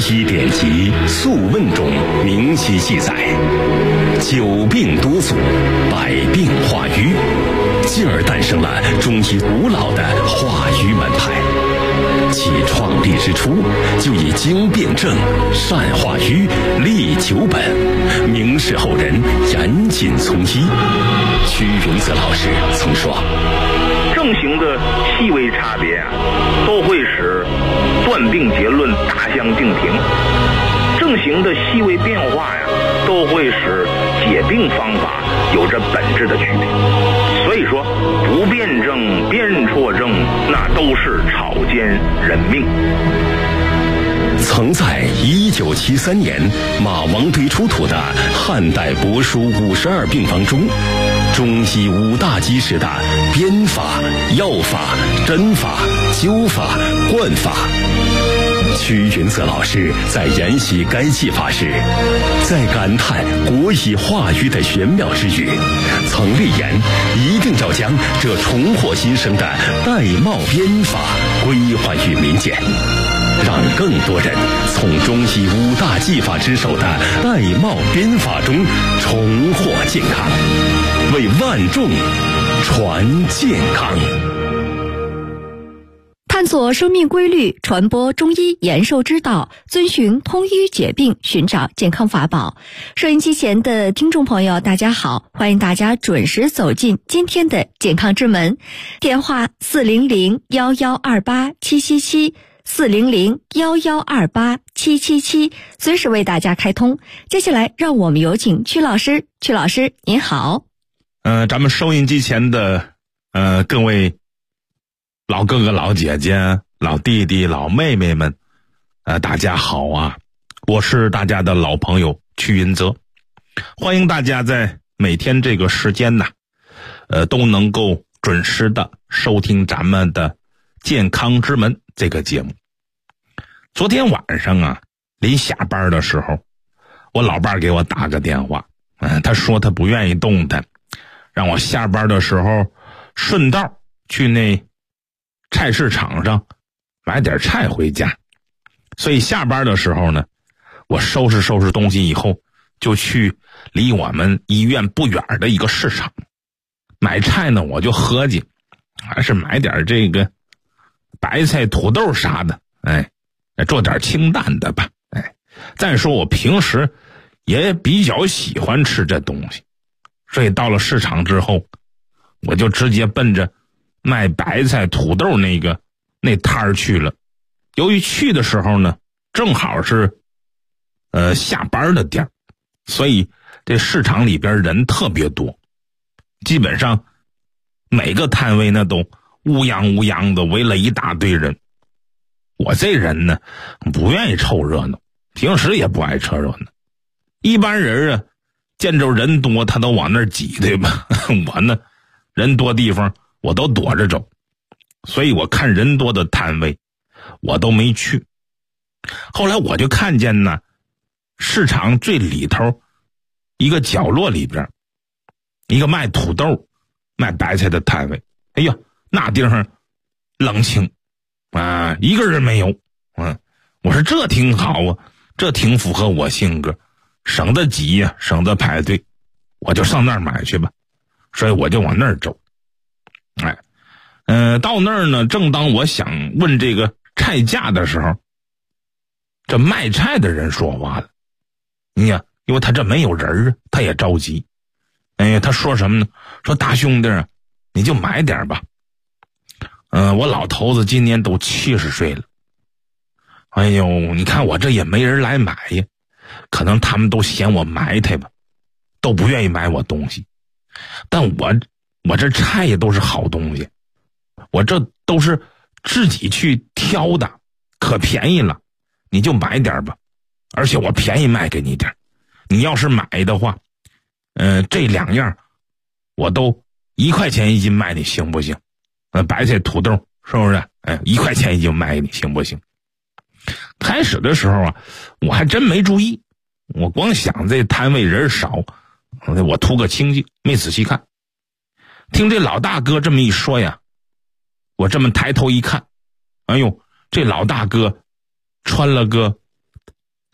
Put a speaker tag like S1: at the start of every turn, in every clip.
S1: 医典籍《素问》中明晰记载，久病多阻，百病化瘀，进而诞生了中医古老的化瘀门派。其创立之初，就以经辨证、善化瘀、利久本，明示后人严谨从医。屈永泽老师曾说，
S2: 症型的细微差别都会使断病结论大相径庭，症型的细微变化都会使解病方法有着本质的区别。所以说，不辨证、辨错症，那都是草菅人命。
S1: 曾在1973年马王堆出土的汉代帛书52病方中，中医5大基石的编法、药法、针法、灸法、灌法。屈云泽老师在研习该技法时，在感叹国医化瘀的玄妙之余，曾立言一定要将这重获新生的玳瑁编法归还于民间，让更多人从中医5大技法之首的玳瑁编法中重获健康，为万众传健康。
S3: 探索生命规律，传播中医延寿之道，遵循通医解病，寻找健康法宝。收音机前的听众朋友，大家好，欢迎大家准时走进今天的健康之门。电话400-1128-777，400-1128-777，随时为大家开通。接下来，让我们有请曲老师。曲老师，您好。
S4: 咱们收音机前的各位老哥哥、老姐姐、老弟弟、老妹妹们，大家好啊！我是大家的老朋友曲云泽，欢迎大家在每天这个时间呢，都能够准时的收听咱们的健康之门这个节目。昨天晚上啊，临下班的时候，我老伴儿给我打个电话，他说他不愿意动弹，让我下班的时候顺道去那菜市场上买点菜回家。所以下班的时候呢，我收拾收拾东西以后，就去离我们医院不远的一个市场买菜呢。我就合计还是买点这个白菜、土豆啥的，做点清淡的吧。再说我平时也比较喜欢吃这东西，所以到了市场之后，我就直接奔着卖白菜、土豆那摊儿去了。由于去的时候呢，正好是下班的点儿，所以这市场里边人特别多，基本上每个摊位呢都乌泱乌泱的围了一大堆人。我这人呢不愿意凑热闹，平时也不爱凑热闹。一般人啊见着人多他都往那儿挤，对吧？我呢人多地方我都躲着走，所以我看人多的摊位我都没去。后来我就看见呢，市场最里头一个角落里边一个卖土豆卖白菜的摊位，哎呀，那地方冷清啊，一个人没有。我说这挺好啊，这挺符合我性格，省得挤呀，省得排队，我就上那儿买去吧。所以我就往那儿走。到那儿呢，正当我想问这个菜价的时候，这卖菜的人说话了。因为他这没有人啊，他也着急。他说什么呢？说大兄弟啊，你就买点吧。我老头子今年都70岁了。哎呦，你看我这也没人来买呀，可能他们都嫌我埋汰吧，都不愿意买我东西。但我这菜也都是好东西，我这都是自己去挑的，可便宜了，你就买点吧，而且我便宜卖给你点。你要是买的话，这2样我都1块钱一斤卖你，行不行？白菜土豆是不是？1块钱一斤卖给你，行不行？开始的时候啊，我还真没注意，我光想这摊位人少，我图个清静，没仔细看。听这老大哥这么一说呀，我这么抬头一看，哎呦，这老大哥穿了个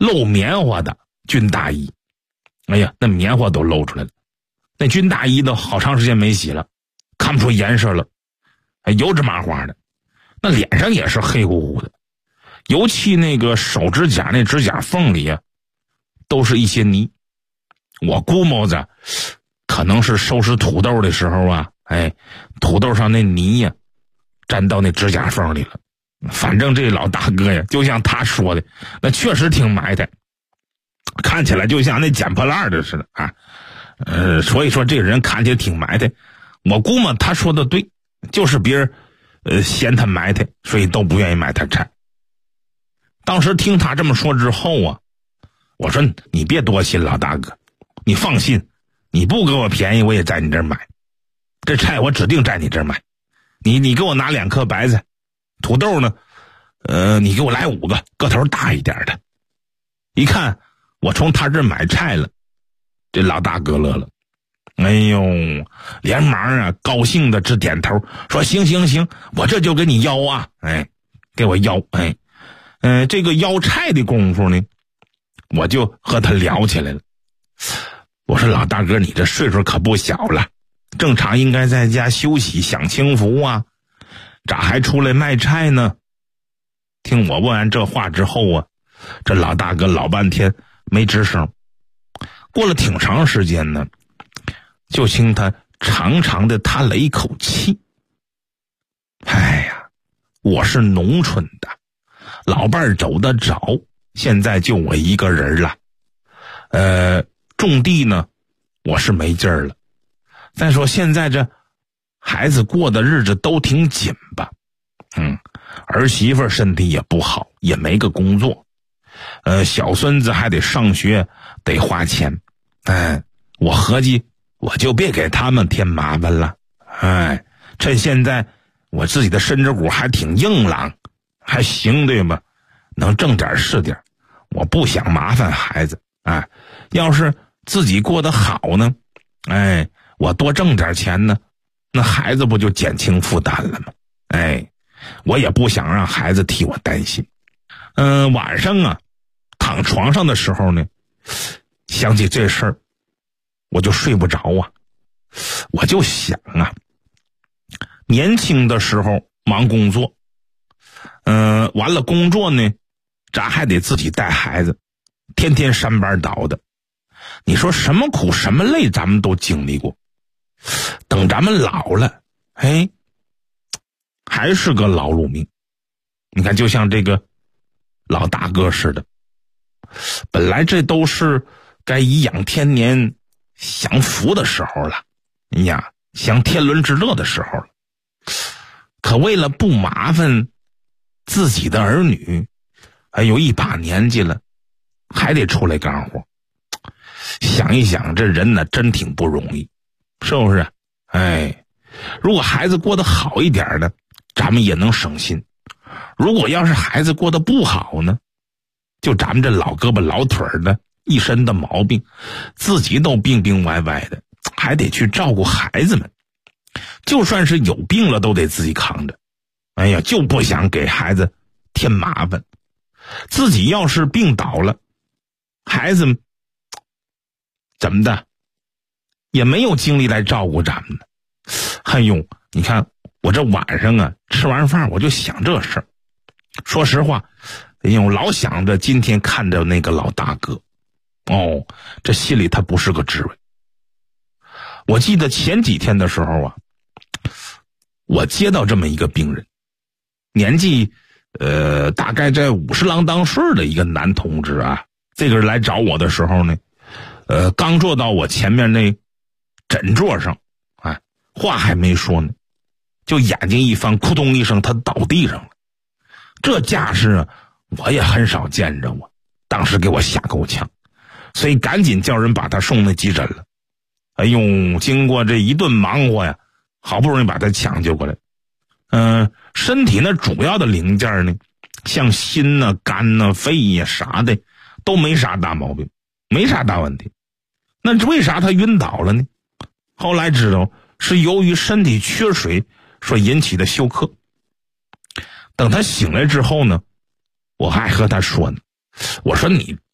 S4: 露棉花的军大衣，哎呀，那棉花都露出来了，那军大衣都好长时间没洗了，看不出颜色了，油脂麻花的，那脸上也是黑乎乎的，尤其那个手指甲那指甲缝里都是一些泥。我估摸着可能是收拾土豆的时候土豆上那泥沾到那指甲缝里了。反正这老大哥就像他说的，那确实挺埋汰，看起来就像那捡破烂的似的啊。所以说这个人看起来挺埋汰。我估摸他说的对，就是别人嫌他埋汰，所以都不愿意买他菜。当时听他这么说之后我说你别多心，老大哥，你放心，你不给我便宜我也在你这儿买，这菜我指定在你这儿买。你给我拿2颗白菜，土豆呢你给我来5个，个头大一点的。一看我从他这儿买菜了，这老大哥乐了，哎呦，连忙高兴的直点头，说行行行，我这就给你邀给我邀。这个邀菜的功夫呢，我就和他聊起来了。我说老大哥，你这岁数可不小了，正常应该在家休息享清福咋还出来卖菜呢？听我问完这话之后这老大哥老半天没吱声。过了挺长时间呢，就听他长长的叹了一口气。哎呀，我是农村的，老伴儿走得早，现在就我一个人了。种地呢我是没劲儿了。再说现在这孩子过的日子都挺紧吧，儿媳妇身体也不好，也没个工作，小孙子还得上学，得花钱。我合计我就别给他们添麻烦了。趁现在我自己的身子骨还挺硬朗，还行对吧，能挣点是点，我不想麻烦孩子。要是自己过得好呢，我多挣点钱呢，那孩子不就减轻负担了吗？我也不想让孩子替我担心。晚上躺床上的时候呢，想起这事儿我就睡不着我就想年轻的时候忙工作，完了工作呢咱还得自己带孩子，天天3班倒的，你说什么苦什么累咱们都经历过。等咱们老了还是个劳碌命。你看就像这个老大哥似的，本来这都是该颐养天年享福的时候了享天伦之乐的时候了，可为了不麻烦自己的儿女，有一把年纪了还得出来干活。想一想这人呢真挺不容易，是不是？如果孩子过得好一点呢，咱们也能省心。如果要是孩子过得不好呢，就咱们这老胳膊老腿的一身的毛病，自己都病病歪歪的，还得去照顾孩子们，就算是有病了都得自己扛着。就不想给孩子添麻烦。自己要是病倒了，孩子怎么的也没有精力来照顾咱们呢。你看我这晚上吃完饭我就想这事儿。说实话，老想着今天看着那个老大哥，这心里他不是个滋味。我记得前几天的时候我接到这么一个病人，年纪大概在50郎当岁的一个男同志这个人来找我的时候呢，刚坐到我前面那诊座上，话还没说呢，就眼睛一翻，扑通一声他倒地上了。这架势我也很少见着，当时给我吓够呛，所以赶紧叫人把他送那急诊了。经过这一顿忙活好不容易把他抢救过来。身体那主要的零件呢，像心肝肺啥的都没啥大毛病，没啥大问题。那为啥他晕倒了呢？后来知道是由于身体缺水所引起的休克。等他醒来之后呢，我还和他说呢，我说你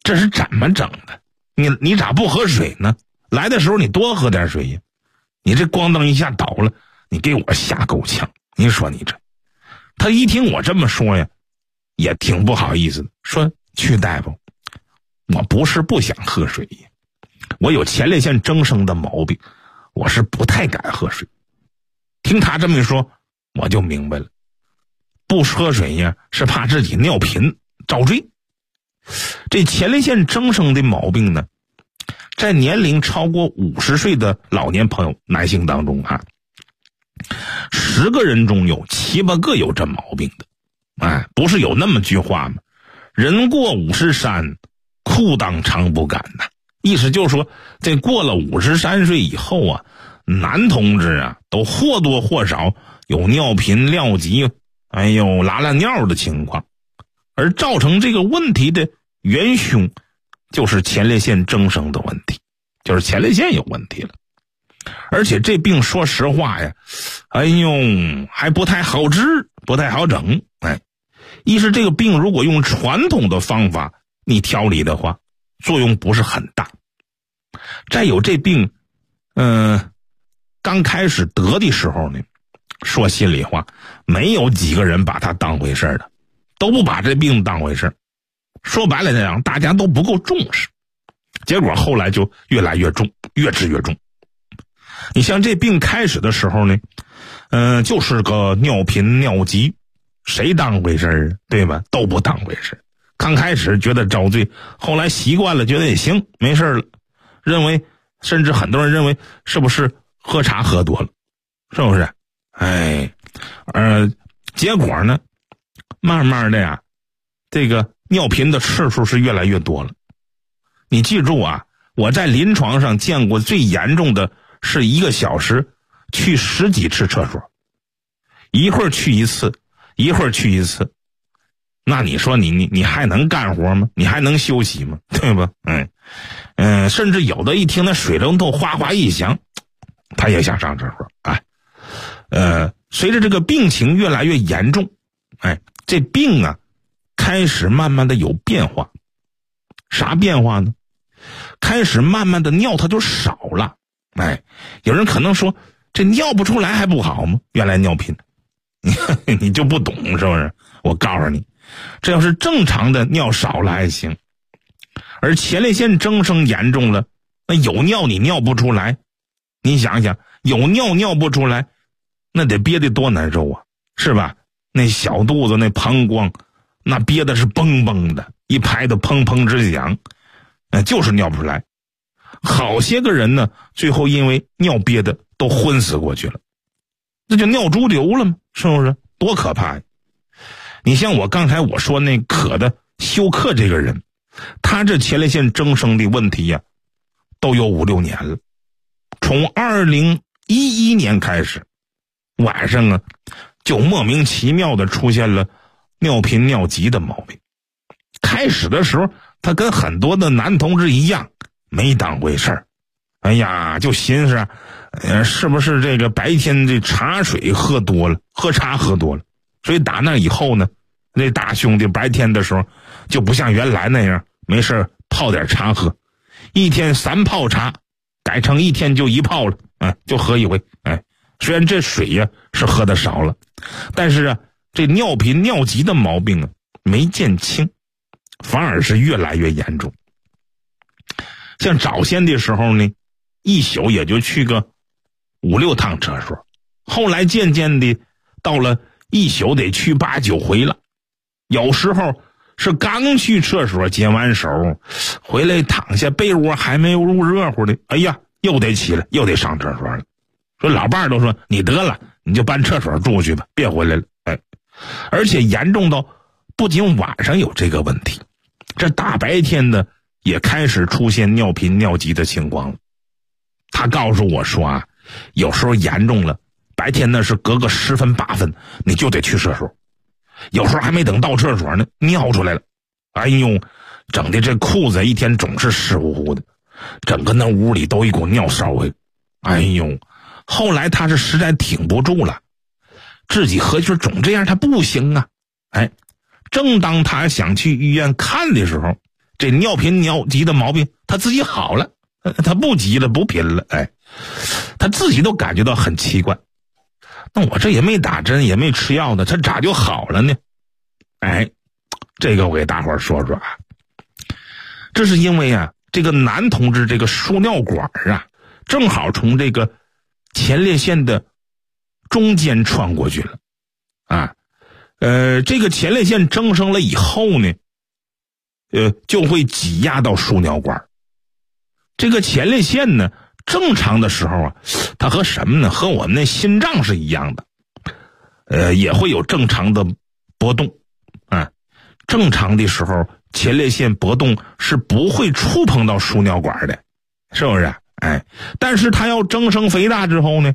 S4: 这是怎么整的？你咋不喝水呢？来的时候你多喝点水呀！你这咣当一下倒了，你给我吓够呛！你说你这，他一听我这么说呀，也挺不好意思的，说去大夫，我不是不想喝水呀，我有前列腺增生的毛病，我是不太敢喝水。听他这么一说，我就明白了，不喝水呀是怕自己尿频遭罪。这前列腺增生的毛病呢，在年龄超过50岁的老年朋友男性当中啊，10个人中有7、8个有这毛病的。不是有那么句话吗？人过53，裤裆长不干呐。意思就是说，这过了53岁以后啊，男同志啊，都或多或少有尿频、尿急，拉尿的情况。而造成这个问题的元凶，就是前列腺增生的问题，就是前列腺有问题了。而且这病说实话呀，还不太好治，不太好整。一是这个病如果用传统的方法你调理的话，作用不是很大。再有这病，刚开始得的时候呢，说心里话，没有几个人把它当回事的，都不把这病当回事。说白了这样，大家都不够重视，结果后来就越来越重，越治越重。你像这病开始的时候呢，就是个尿频尿急，谁当回事对吧？都不当回事。刚开始觉得遭罪，后来习惯了，觉得也行，没事了。认为，甚至很多人认为是不是喝茶喝多了，是不是？结果呢，慢慢的呀，这个尿频的次数是越来越多了。你记住啊，我在临床上见过最严重的是1个小时去10几次厕所，一会儿去一次，一会儿去一次。那你说你还能干活吗？你还能休息吗？对吧？甚至有的一听那水龙头哗哗一响，他也想上厕所。随着这个病情越来越严重，这病啊开始慢慢的有变化。啥变化呢？开始慢慢的尿它就少了。有人可能说这尿不出来还不好吗？原来尿频你就不懂是不是？我告诉你，这要是正常的尿少了还行，而前列腺增生严重了，那有尿你尿不出来，你想想，有尿尿不出来，那得憋得多难受啊，是吧？那小肚子那膀胱那憋的是嘣嘣的，一拍的砰砰直响，就是尿不出来。好些个人呢，最后因为尿憋的都昏死过去了，这就尿潴留了吗？是不是？多可怕呀！你像我刚才我说那渴的休克这个人，他这前列腺增生的问题呀，都有5、6年了。从2011年开始，晚上啊，就莫名其妙的出现了尿频尿急的毛病。开始的时候，他跟很多的男同志一样，没当回事儿。就寻思，是不是这个白天这茶水喝多了，喝茶喝多了。所以打那以后呢，那大兄弟白天的时候就不像原来那样没事泡点茶喝，一天3泡茶，改成一天就1泡了，就喝一回。虽然这水呀是喝的少了，但是啊，这尿频尿急的毛病啊没见轻，反而是越来越严重。像早先的时候呢，一宿也就去个5、6趟厕所，后来渐渐的到了一宿得去8、9回了。有时候是刚去厕所解完手回来，躺下被窝还没有入热乎的，又得起来，又得上厕所了。说老伴儿都说你得了，你就搬厕所住去吧，别回来了。而且严重到不仅晚上有这个问题，这大白天的也开始出现尿频尿急的情况了。他告诉我说有时候严重了，白天那是隔个10分8分你就得去厕所，有时候还没等到厕所呢，尿出来了。整的这裤子一天总是湿乎乎的，整个那屋里都一股尿骚味。后来他是实在挺不住了，自己合计总这样他不行啊。正当他想去医院看的时候， 这尿频尿急的毛病他自己好了，他不急了不频了，他自己都感觉到很奇怪。那我这也没打针也没吃药的，他咋就好了呢？这个我给大伙儿说说啊。这是因为啊，这个男同志这个输尿管啊，正好从这个前列腺的中间穿过去了啊。这个前列腺增生了以后呢，就会挤压到输尿管。这个前列腺呢，正常的时候啊，它和什么呢？和我们那心脏是一样的，也会有正常的波动啊。正常的时候，前列腺波动是不会触碰到输尿管的，是不是？但是它要增生肥大之后呢，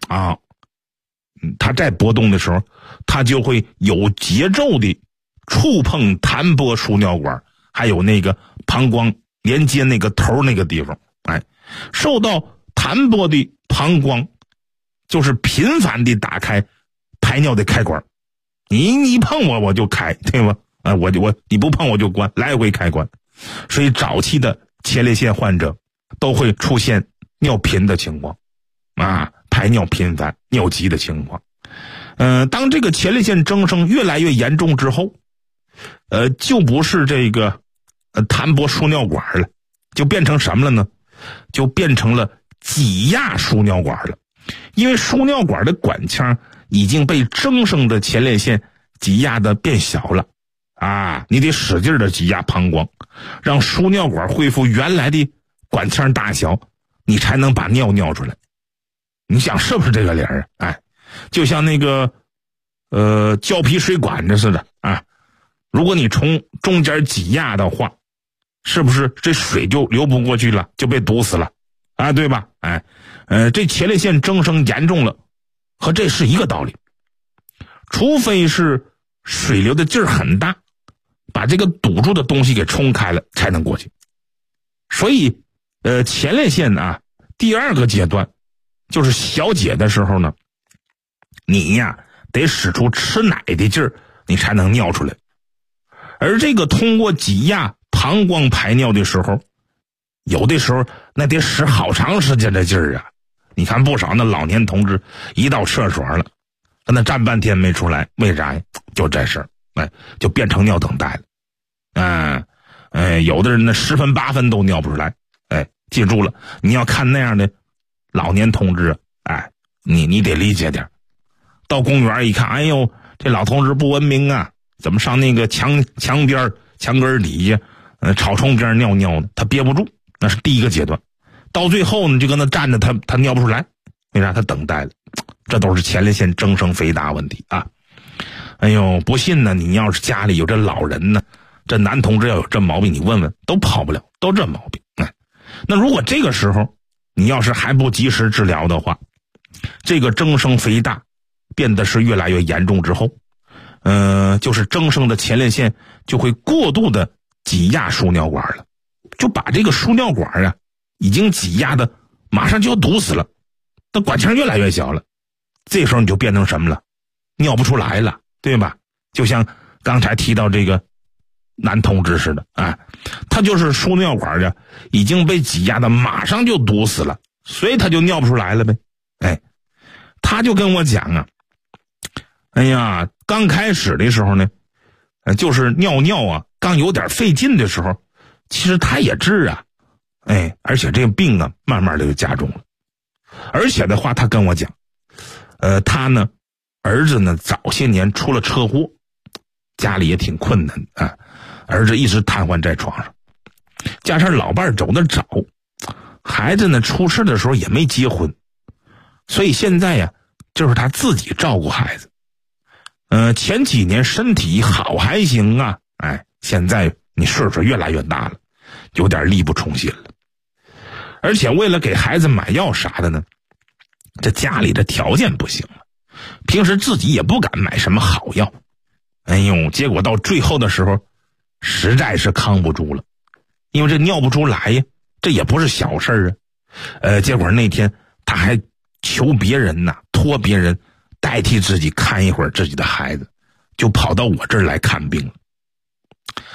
S4: 它在波动的时候，它就会有节奏的触碰弹拨输尿管，还有那个膀胱连接那个头那个地方，受到弹拨的膀胱就是频繁的打开排尿的开关，你碰我就开，对吧？你不碰我就关，来回开关。所以早期的前列腺患者都会出现尿频的情况排尿频繁尿急的情况。当这个前列腺增生越来越严重之后，就不是这个弹拨输尿管了，就变成什么了呢？就变成了挤压输尿管了。因为输尿管的管腔已经被增生的前列腺挤压的变小了你得使劲的挤压膀胱，让输尿管恢复原来的管腔大小，你才能把尿尿出来。你想是不是这个理儿就像那个胶皮水管子似的如果你从中间挤压的话，是不是这水就流不过去了，就被堵死了对吧？这前列腺增生严重了，和这是一个道理。除非是水流的劲儿很大，把这个堵住的东西给冲开了，才能过去。所以前列腺第二个阶段就是小解的时候呢，你呀得使出吃奶的劲儿，你才能尿出来。而这个通过挤压膀胱排尿的时候，有的时候那得使好长时间的劲儿你看不少那老年同志一到厕所了，那站半天没出来，为啥呀？就这事儿，就变成尿等待了。有的人呢10分8分都尿不出来。记住了，你要看那样的老年同志，你得理解点。到公园一看，哎呦，这老同志不文明啊，怎么上那个墙边墙根底下草丛边尿尿呢？他憋不住，那是第一个阶段。到最后呢，就跟他站着，他尿不出来，为啥？他等待了。这都是前列腺增生肥大问题哎呦，不信呢，你要是家里有这老人呢，这男同志要有这毛病，你问问，都跑不了，都这毛病。那如果这个时候你要是还不及时治疗的话，这个增生肥大变得是越来越严重之后，就是增生的前列腺就会过度的挤压输尿管了，就把这个输尿管已经挤压的马上就要堵死了，那管腔越来越小了，这时候你就变成什么了？尿不出来了，对吧？就像刚才提到这个男同志似的他就是输尿管已经被挤压的马上就堵死了，所以他就尿不出来了呗。他就跟我讲哎呀，刚开始的时候呢，就是尿刚有点费劲的时候，其实他也治而且这个病慢慢的就加重了。而且的话他跟我讲他呢儿子呢早些年出了车祸，家里也挺困难儿子一直瘫痪在床上，加上老伴走得早，孩子呢出事的时候也没结婚，所以现在就是他自己照顾孩子。前几年身体好还行现在你岁数越来越大了，有点力不从心了。而且为了给孩子买药啥的呢，这家里的条件不行了，平时自己也不敢买什么好药。结果到最后的时候实在是扛不住了，因为这尿不出来呀，这也不是小事结果那天他还求别人托别人代替自己看一会儿自己的孩子，就跑到我这儿来看病了。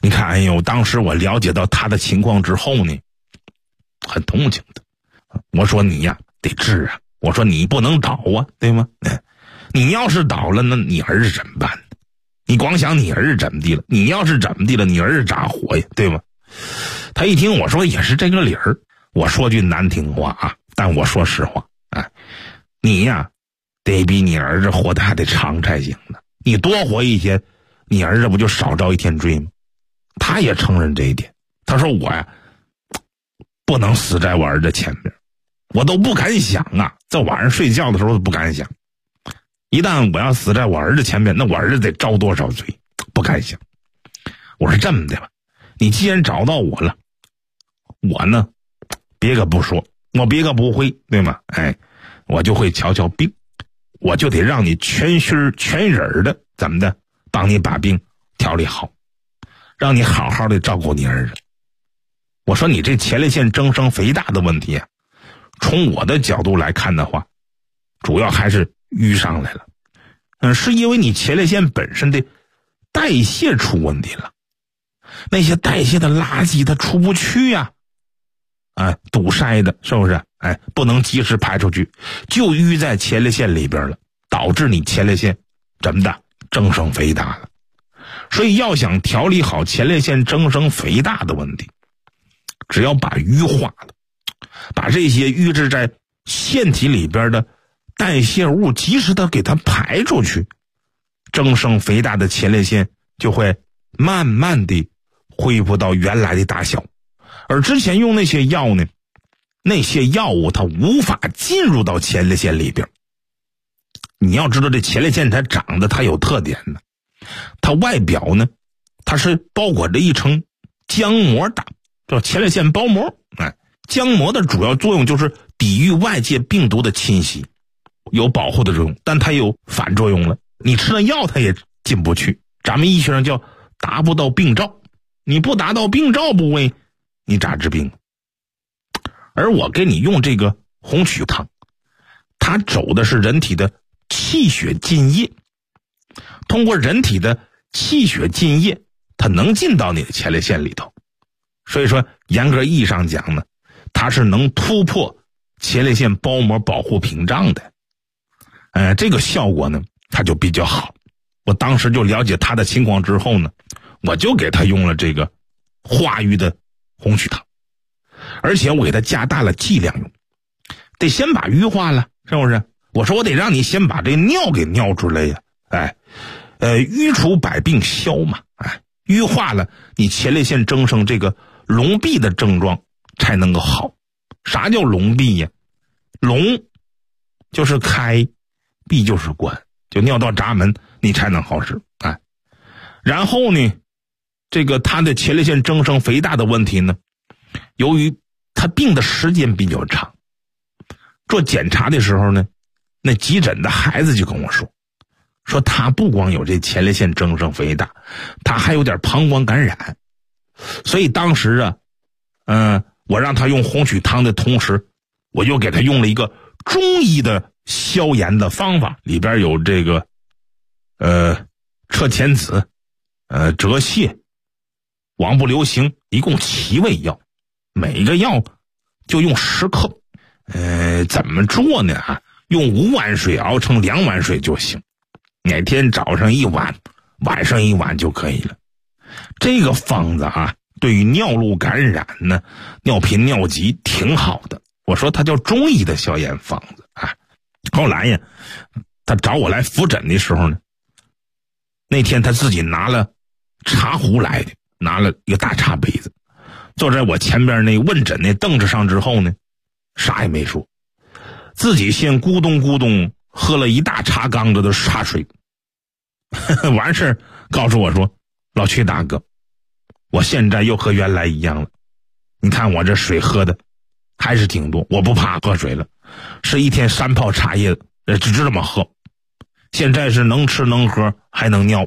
S4: 你看，哎呦，当时我了解到他的情况之后呢，很同情的。我说你呀，得治啊。我说你不能倒啊，对吗？你要是倒了，那你儿子怎么办呢？你光想你儿子怎么地了，你要是怎么地了，你儿子咋活呀，对吗？他一听我说也是这个理儿，我说句难听话啊，但我说实话，你呀，得比你儿子活得还得长才行呢。你多活一天，你儿子不就少遭一天罪吗？他也承认这一点，他说我呀，不能死在我儿子前面，我都不敢想啊，在晚上睡觉的时候都不敢想。一旦我要死在我儿子前面，那我儿子得遭多少罪，不敢想。我说这么的吧，你既然找到我了，我呢，别个不说，我别个不会，对吗？我就会瞧瞧病，我就得让你全心全人的怎么的，帮你把病调理好，让你好好的照顾你儿子。我说你这前列腺增生肥大的问题啊，从我的角度来看的话，主要还是淤上来了。是因为你前列腺本身的代谢出问题了，那些代谢的垃圾它出不去呀，堵塞的，是不是？不能及时排出去，就淤在前列腺里边了，导致你前列腺怎么的增生肥大了。所以要想调理好前列腺增生肥大的问题，只要把淤化了，把这些淤滞在腺体里边的代谢物及时的给它排出去，增生肥大的前列腺就会慢慢的恢复到原来的大小。而之前用那些药呢，那些药物它无法进入到前列腺里边。你要知道这前列腺它长得它有特点的，它外表呢，它是包裹着一层浆膜的，叫前列腺包膜。浆膜的主要作用就是抵御外界病毒的侵袭，有保护的作用，但它有反作用了，你吃了药它也进不去，咱们医学上叫达不到病灶。你不达到病灶部位，你咋治病？而我给你用这个红曲汤，它走的是人体的气血津液，通过人体的气血津液，它能进到你的前列腺里头。所以说严格意义上讲呢，它是能突破前列腺包膜保护屏障的。这个效果呢它就比较好。我当时就了解他的情况之后呢，我就给他用了这个化瘀的红曲汤，而且我给他加大了剂量用，得先把瘀化了，是不是？我说我得让你先把这尿给尿出来呀，瘀除百病消嘛，瘀化了，你前列腺增生这个痨闭的症状才能够好。啥叫痨闭呀？痨就是开，闭就是关，就尿道闸门你才能好使。然后呢，这个他的前列腺增生肥大的问题呢，由于他病的时间比较长，做检查的时候呢，那急诊的孩子就跟我说他不光有这前列腺增生肥大，他还有点膀胱感染。所以当时我让他用红曲汤的同时，我又给他用了一个中医的消炎的方法，里边有这个车前子、泽泻、王不留行，一共7味药，每个药就用10克。怎么做呢？用5碗水熬成2碗水就行，每天早上1碗，晚上1碗就可以了。这个方子对于尿路感染呢、尿频尿急挺好的。我说它叫中医的消炎方子。后来呀，他找我来复诊的时候呢，那天他自己拿了茶壶来的，拿了一个大茶杯子，坐在我前边那问诊那凳子上之后呢，啥也没说，自己先咕咚咕咚喝了一大茶缸子的茶水完事告诉我说，老曲大哥，我现在又和原来一样了，你看我这水喝的还是挺多，我不怕喝水了，是一天3泡茶叶，只这么喝，现在是能吃能喝还能尿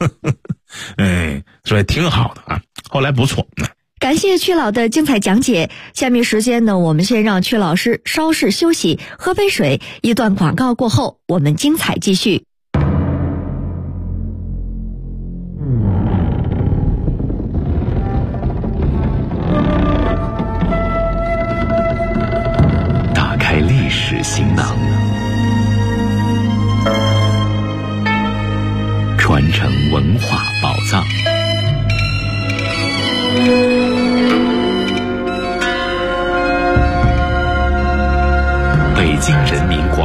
S4: 所以挺好的后来不错。
S3: 感谢曲老的精彩讲解，下面时间呢，我们先让曲老师稍事休息，喝杯水，一段广告过后，我们精彩继续。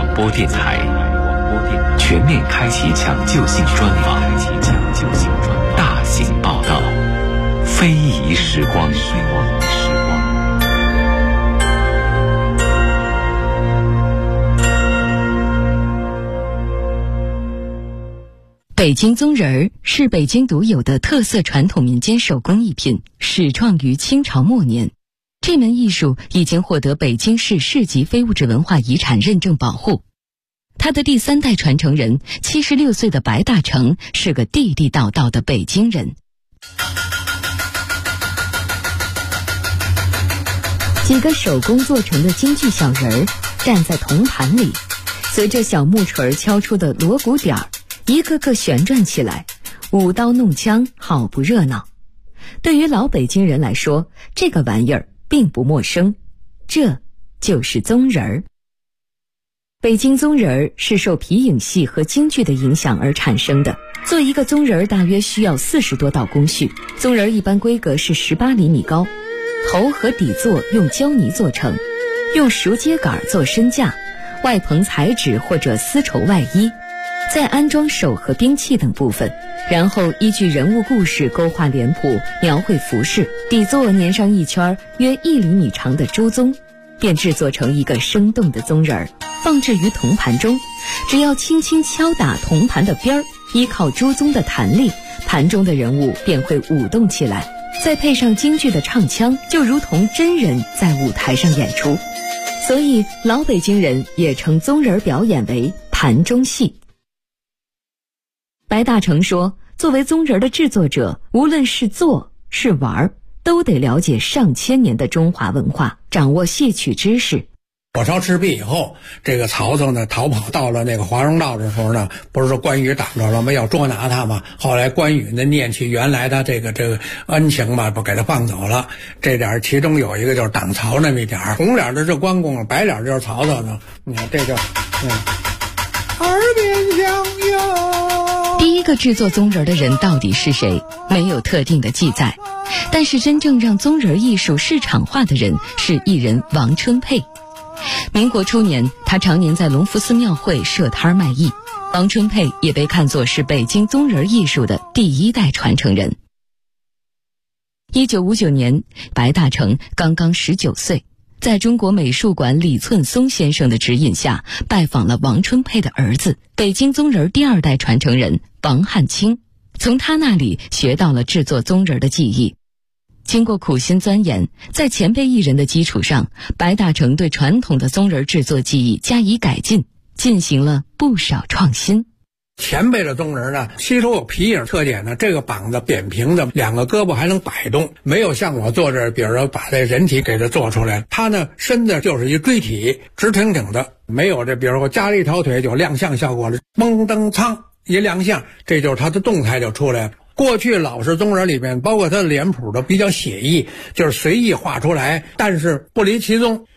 S5: 播电台，全面开启抢救性专访，大型报道，非遗时光。
S6: 北京宗人儿是北京独有的特色传统民间手工艺品，始创于清朝末年。这门艺术已经获得北京市市级非物质文化遗产认证保护。他的第3代传承人76岁的白大成是个地地道道的北京人。几个手工做成的京剧小人儿站在铜盘里，随着小木锤敲出的锣鼓点儿，一个个旋转起来，舞刀弄枪，好不热闹。对于老北京人来说，这个玩意儿并不陌生，这就是宗人儿。北京宗人儿是受皮影戏和京剧的影响而产生的。做一个宗人儿大约需要40多道工序，宗人儿一般规格是18厘米高，头和底座用胶泥做成，用熟秸秆做身架，外棚彩纸或者丝绸外衣，再安装手和兵器等部分，然后依据人物故事勾画脸谱，描绘服饰，底座粘上一圈约1厘米长的猪鬃，便制作成一个生动的宗人儿，放置于铜盘中。只要轻轻敲打铜盘的边儿，依靠猪鬃的弹力，盘中的人物便会舞动起来，再配上京剧的唱腔，就如同真人在舞台上演出。所以老北京人也称宗人表演为盘中戏。白大成说，作为宗人的制作者，无论是做是玩，都得了解上千年的中华文化，掌握戏曲知识。
S7: 火烧赤壁以后，这个曹操呢逃跑到了那个华容道的时候呢，不是说关羽挡着了吗？要捉拿他嘛。后来关羽呢念起原来的这个恩情嘛，不给他放走了。这点其中有一个就是挡曹那么一点，红脸的是关公，白脸就是曹操呢。你看这就耳边响哟。
S6: 第一个制作宗人的人到底是谁？没有特定的记载。但是真正让宗人艺术市场化的人是艺人王春佩。民国初年，他常年在隆福寺庙会设摊卖艺。王春佩也被看作是北京宗人艺术的第1代传承人。1959年，白大成刚刚19岁，在中国美术馆李寸松先生的指引下，拜访了王春佩的儿子，北京宗人第2代传承人王汉卿，从他那里学到了制作宗人的技艺。经过苦心钻研，在前辈艺人的基础上，白大成对传统的宗人制作技艺加以改进，进行了不少创新。
S7: 前辈的宗人呢，吸收有皮影特点呢，这个膀子扁平的，2个胳膊还能摆动，没有像我做这，比如说把这人体给它做出来，他呢身子就是一锥体，直挺挺的，没有这，比如说加了一条腿就亮相效果了，蒙登苍一亮相，这就是他的动态就出来了。过去老式宗人里面，包括他的脸谱都比较写意，就是随意画出来，但是不离其宗。